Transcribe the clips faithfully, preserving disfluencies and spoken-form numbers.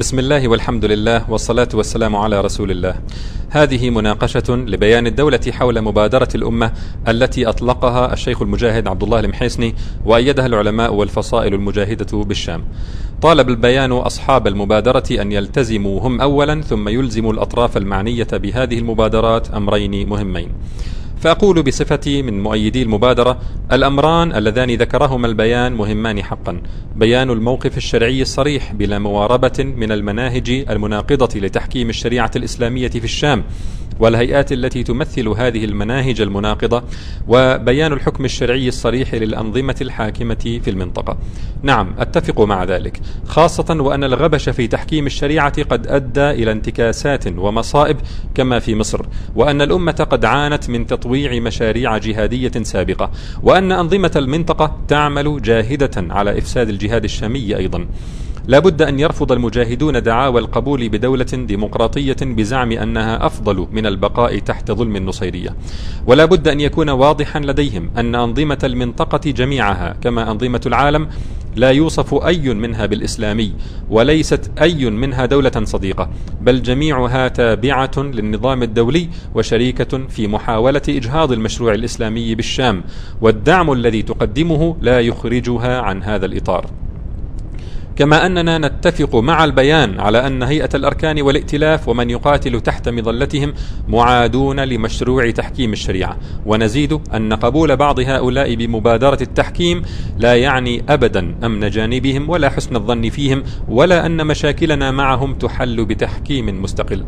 بسم الله والحمد لله والصلاة والسلام على رسول الله. هذه مناقشة لبيان الدولة حول مبادرة الأمة التي أطلقها الشيخ المجاهد عبد الله المحيصني وأيدها العلماء والفصائل المجاهدة بالشام. طالب البيان أصحاب المبادرة أن يلتزموا هم أولا ثم يلزموا الأطراف المعنية بهذه المبادرات أمرين مهمين. فأقول بصفتي من مؤيدي المبادرة: الأمران اللذان ذكرهما البيان مهمان حقا: بيان الموقف الشرعي الصريح بلا مواربة من المناهج المناقضة لتحكيم الشريعة الإسلامية في الشام والهيئات التي تمثل هذه المناهج المناقضة، وبيان الحكم الشرعي الصريح للأنظمة الحاكمة في المنطقة. نعم، أتفق مع ذلك، خاصة وأن الغبش في تحكيم الشريعة قد أدى إلى انتكاسات ومصائب كما في مصر، وأن الأمة قد عانت من تطويع مشاريع جهادية سابقة، وأن أنظمة المنطقة تعمل جاهدة على إفساد الجهاد الشامي أيضا. لا بد أن يرفض المجاهدون دعاوى القبول بدولة ديمقراطية بزعم أنها أفضل من البقاء تحت ظلم النصيرية، ولا بد أن يكون واضحا لديهم أن أنظمة المنطقة جميعها كما أنظمة العالم لا يوصف أي منها بالإسلامي، وليست أي منها دولة صديقة، بل جميعها تابعة للنظام الدولي وشريكة في محاولة إجهاض المشروع الإسلامي بالشام، والدعم الذي تقدمه لا يخرجها عن هذا الإطار. كما أننا نتفق مع البيان على أن هيئة الأركان والائتلاف ومن يقاتل تحت مظلتهم معادون لمشروع تحكيم الشريعة، ونزيد أن قبول بعض هؤلاء بمبادرة التحكيم لا يعني أبدا أمن جانبهم ولا حسن الظن فيهم، ولا أن مشاكلنا معهم تحل بتحكيم مستقل.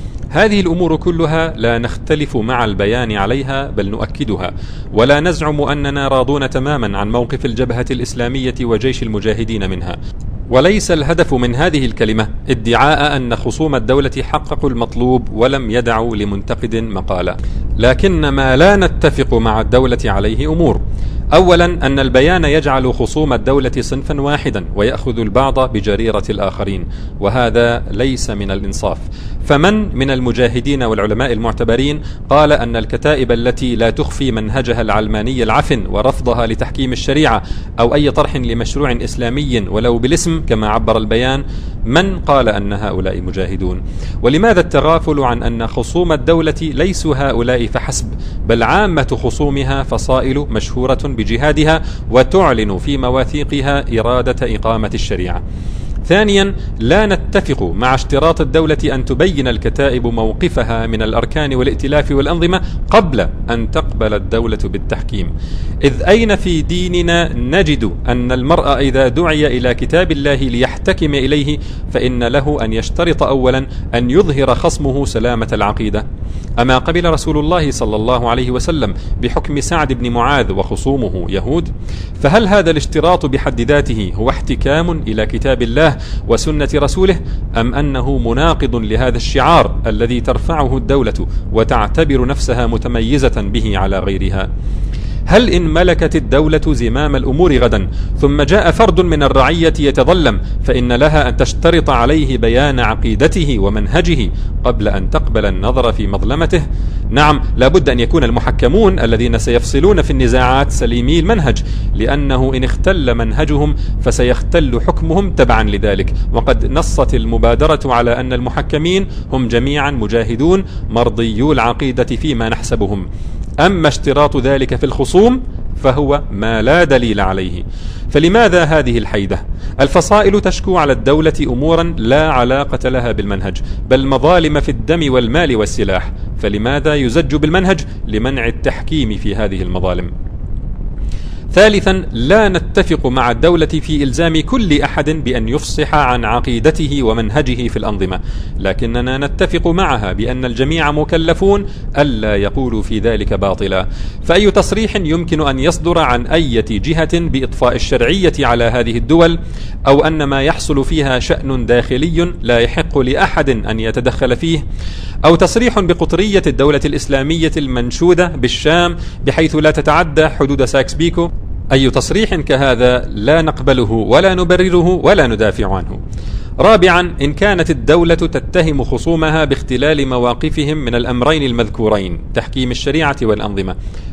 هذه الأمور كلها لا نختلف مع البيان عليها، بل نؤكدها، ولا نزعم أننا راضون تماما عن موقف الجبهة الإسلامية وجيش المجاهدين منها. وليس الهدف من هذه الكلمة ادعاء أن خصوم الدولة حققوا المطلوب ولم يدعوا لمنتقد مقالا، لكن ما لا نتفق مع الدولة عليه أمور: أولا، أن البيان يجعل خصوم الدولة صنفا واحدا ويأخذ البعض بجريرة الآخرين، وهذا ليس من الإنصاف. فمن من المجاهدين والعلماء المعتبرين قال أن الكتائب التي لا تخفي منهجها العلماني العفن ورفضها لتحكيم الشريعة أو أي طرح لمشروع إسلامي ولو بالاسم كما عبر البيان، من قال أن هؤلاء مجاهدون؟ ولماذا التغافل عن أن خصوم الدولة ليسوا هؤلاء فحسب، بل عامة خصومها فصائل مشهورة بجهادها وتعلن في مواثيقها إرادة إقامة الشريعة. ثانيا، لا نتفق مع اشتراط الدولة أن تبين الكتائب موقفها من الأركان والائتلاف والأنظمة قبل أن تقبل الدولة بالتحكيم، إذ أين في ديننا نجد أن المرء إذا دعي إلى كتاب الله ليحتكم إليه فإن له أن يشترط أولا أن يظهر خصمه سلامة العقيدة؟ أما قبل رسول الله صلى الله عليه وسلم بحكم سعد بن معاذ وخصومه يهود؟ فهل هذا الاشتراط بحد ذاته هو احتكام إلى كتاب الله وسنة رسوله، أم أنه مناقض لهذا الشعار الذي ترفعه الدولة وتعتبر نفسها متميزة به على غيرها؟ هل إن ملكت الدولة زمام الأمور غدا ثم جاء فرد من الرعية يتظلم فإن لها أن تشترط عليه بيان عقيدته ومنهجه قبل أن تقبل النظر في مظلمته؟ نعم، لابد أن يكون المحكمون الذين سيفصلون في النزاعات سليمي المنهج، لأنه إن اختل منهجهم فسيختل حكمهم تبعا لذلك. وقد نصت المبادرة على أن المحكمين هم جميعا مجاهدون مرضيو العقيدة فيما نحسبهم. أما اشتراط ذلك في الخصوم فهو ما لا دليل عليه. فلماذا هذه الحيدة؟ الفصائل تشكو على الدولة أمورا لا علاقة لها بالمنهج، بل مظالم في الدم والمال والسلاح، فلماذا يزج بالمنهج لمنع التحكيم في هذه المظالم؟ ثالثا، لا نتفق مع الدولة في إلزام كل أحد بأن يفصح عن عقيدته ومنهجه في الأنظمة، لكننا نتفق معها بأن الجميع مكلفون ألا يقولوا في ذلك باطلا. فأي تصريح يمكن أن يصدر عن أي جهة بإطفاء الشرعية على هذه الدول، أو أن ما يحصل فيها شأن داخلي لا يحق لأحد أن يتدخل فيه، أو تصريح بقطرية الدولة الإسلامية المنشودة بالشام بحيث لا تتعدى حدود سايكس بيكو، أي تصريح كهذا لا نقبله ولا نبرره ولا ندافع عنه. رابعا، إن كانت الدولة تتهم خصومها باختلال مواقفهم من الأمرين المذكورين تحكيم الشريعة والأنظمة،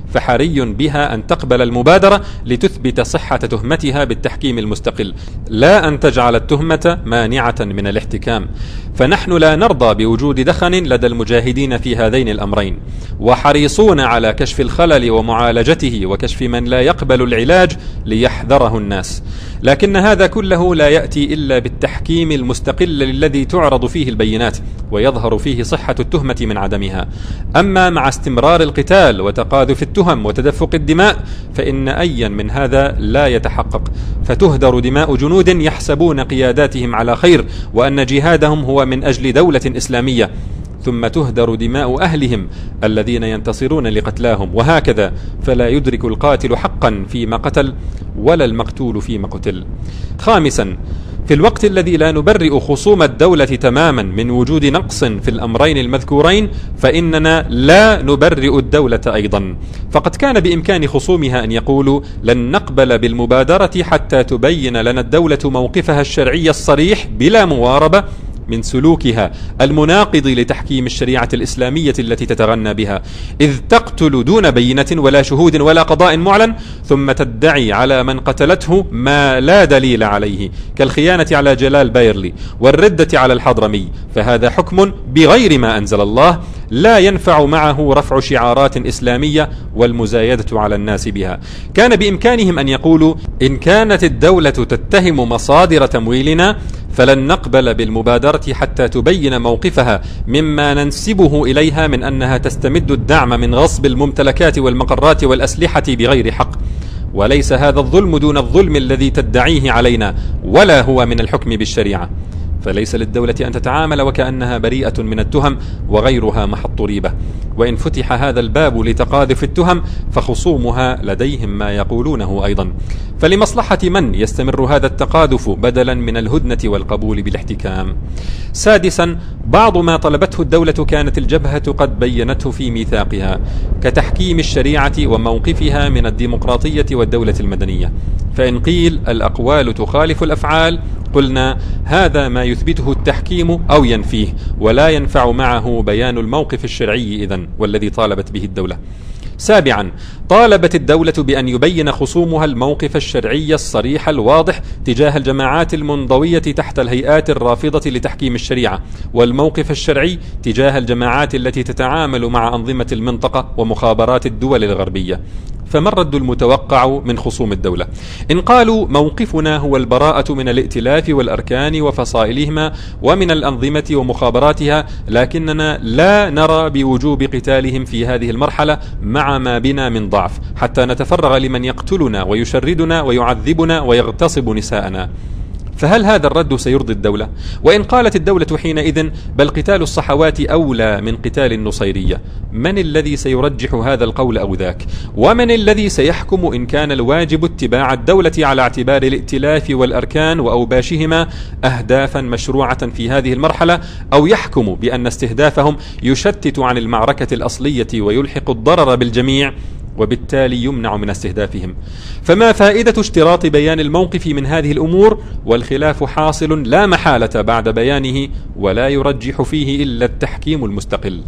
فحري بها أن تقبل المبادرة لتثبت صحة تهمتها بالتحكيم المستقل، لا أن تجعل التهمة مانعة من الاحتكام. فنحن لا نرضى بوجود دخن لدى المجاهدين في هذين الأمرين، وحريصون على كشف الخلل ومعالجته وكشف من لا يقبل العلاج ليحذره الناس. لكن هذا كله لا يأتي إلا بالتحكيم المستقل الذي تعرض فيه البينات ويظهر فيه صحة التهمة من عدمها. أما مع استمرار القتال وتقاذف التهم وتدفق الدماء فإن أيا من هذا لا يتحقق، فتهدر دماء جنود يحسبون قياداتهم على خير وأن جهادهم هو من أجل دولة إسلامية، ثم تهدر دماء أهلهم الذين ينتصرون لقتلاهم، وهكذا، فلا يدرك القاتل حقا فيما قتل ولا المقتول فيما قتل. خامسا، في الوقت الذي لا نبرئ خصوم الدولة تماما من وجود نقص في الأمرين المذكورين فإننا لا نبرئ الدولة أيضا، فقد كان بإمكان خصومها أن يقولوا لن نقبل بالمبادرة حتى تبين لنا الدولة موقفها الشرعي الصريح بلا مواربة من سلوكها المناقض لتحكيم الشريعة الإسلامية التي تتغنى بها، إذ تقتل دون بينة ولا شهود ولا قضاء معلن، ثم تدعي على من قتلته ما لا دليل عليه كالخيانة على جلال بايرلي والردة على الحضرمي، فهذا حكم بغير ما أنزل الله لا ينفع معه رفع شعارات إسلامية والمزايدة على الناس بها. كان بإمكانهم أن يقولوا إن كانت الدولة تتهم مصادر تمويلنا فلن نقبل بالمبادرة حتى تبين موقفها مما ننسبه إليها من أنها تستمد الدعم من غصب الممتلكات والمقرات والأسلحة بغير حق، وليس هذا الظلم دون الظلم الذي تدعيه علينا، ولا هو من الحكم بالشريعة. فليس للدولة أن تتعامل وكأنها بريئة من التهم وغيرها محط ريبة، وإن فتح هذا الباب لتقاذف التهم فخصومها لديهم ما يقولونه أيضا، فلمصلحة من يستمر هذا التقاذف بدلا من الهدنة والقبول بالاحتكام. سادسا، بعض ما طلبته الدولة كانت الجبهة قد بينته في ميثاقها كتحكيم الشريعة وموقفها من الديمقراطية والدولة المدنية، فإن قيل الأقوال تخالف الأفعال قلنا هذا ما يثبته التحكيم أو ينفيه، ولا ينفع معه بيان الموقف الشرعي إذن والذي طالبت به الدولة. سابعا، طالبت الدولة بأن يبين خصومها الموقف الشرعي الصريح الواضح تجاه الجماعات المنضوية تحت الهيئات الرافضة لتحكيم الشريعة، والموقف الشرعي تجاه الجماعات التي تتعامل مع أنظمة المنطقة ومخابرات الدول الغربية. فما الرد المتوقع من خصوم الدولة؟ إن قالوا موقفنا هو البراءة من الائتلاف والأركان وفصائلهما ومن الأنظمة ومخابراتها، لكننا لا نرى بوجوب قتالهم في هذه المرحلة مع ما بنا من ضعف حتى نتفرغ لمن يقتلنا ويشردنا ويعذبنا ويغتصب نساءنا. فهل هذا الرد سيرضي الدولة؟ وإن قالت الدولة حينئذ بل قتال الصحوات أولى من قتال النصيرية، من الذي سيرجح هذا القول أو ذاك؟ ومن الذي سيحكم إن كان الواجب اتباع الدولة على اعتبار الائتلاف والأركان وأوباشهما أهدافا مشروعة في هذه المرحلة، أو يحكم بأن استهدافهم يشتت عن المعركة الأصلية ويلحق الضرر بالجميع وبالتالي يمنع من استهدافهم؟ فما فائدة اشتراط بيان الموقف من هذه الأمور والخلاف حاصل لا محالة بعد بيانه ولا يرجح فيه إلا التحكيم المستقل؟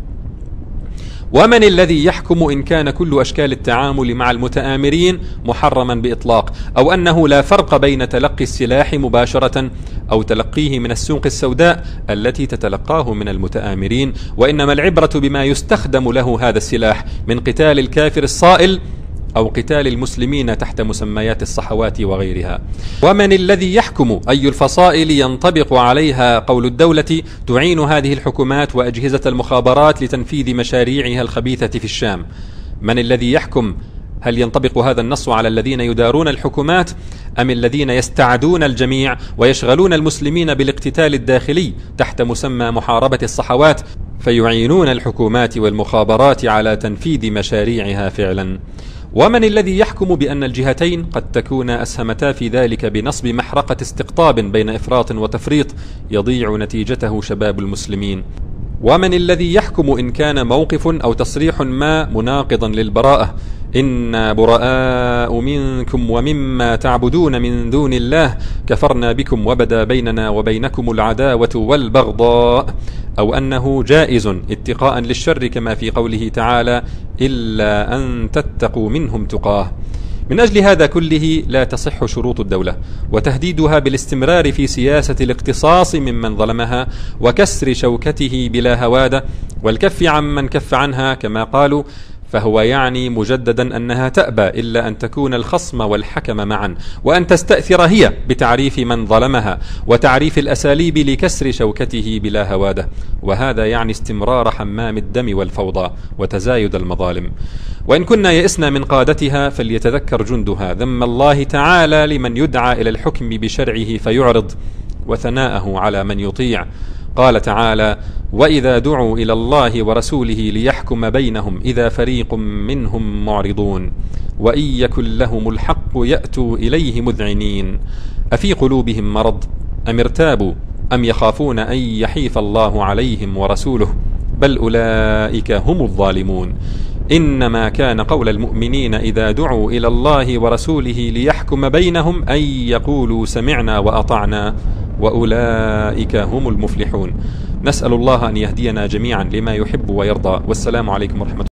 ومن الذي يحكم إن كان كل أشكال التعامل مع المتآمرين محرما بإطلاق، أو أنه لا فرق بين تلقي السلاح مباشرة أو تلقيه من السوق السوداء التي تتلقاه من المتآمرين، وإنما العبرة بما يستخدم له هذا السلاح من قتال الكافر الصائل أو قتال المسلمين تحت مسميات الصحوات وغيرها؟ ومن الذي يحكم أي الفصائل ينطبق عليها قول الدولة تعين هذه الحكومات وأجهزة المخابرات لتنفيذ مشاريعها الخبيثة في الشام؟ من الذي يحكم هل ينطبق هذا النص على الذين يدارون الحكومات أم الذين يستعدون الجميع ويشغلون المسلمين بالاقتتال الداخلي تحت مسمى محاربة الصحوات فيعينون الحكومات والمخابرات على تنفيذ مشاريعها فعلا؟ ومن الذي يحكم بأن الجهتين قد تكون أسهمتا في ذلك بنصب محرقة استقطاب بين إفراط وتفريط يضيع نتيجته شباب المسلمين؟ ومن الذي يحكم إن كان موقف أو تصريح ما مناقضا للبراءة إنا براء منكم ومما تعبدون من دون الله كفرنا بكم وبدا بيننا وبينكم العداوة والبغضاء، أو أنه جائز اتقاء للشر كما في قوله تعالى إلا أن تتقوا منهم تقاه. من أجل هذا كله لا تصح شروط الدولة وتهديدها بالاستمرار في سياسة الاقتصاص ممن ظلمها وكسر شوكته بلا هوادة والكف عمن كف عنها كما قالوا، فهو يعني مجددا أنها تأبى إلا أن تكون الخصم والحكم معا، وأن تستأثر هي بتعريف من ظلمها وتعريف الأساليب لكسر شوكته بلا هوادة، وهذا يعني استمرار حمام الدم والفوضى وتزايد المظالم. وإن كنا يئسنا من قادتها فليتذكر جندها ذم الله تعالى لمن يدعى إلى الحكم بشرعه فيعرض، وثناءه على من يطيع. قال تعالى وإذا دعوا إلى الله ورسوله ليحكم بينهم إذا فريق منهم معرضون وإن يكن لهم الحق يأتوا إليه مذعنين أفي قلوبهم مرض أم ارتابوا أم يخافون أن يحيف الله عليهم ورسوله بل أولئك هم الظالمون. إنما كان قول المؤمنين إذا دعوا إلى الله ورسوله ليحكم بينهم أن يقولوا سمعنا وأطعنا وأولئك هم المفلحون. نسأل الله أن يهدينا جميعا لما يحب ويرضى، والسلام عليكم ورحمة الله.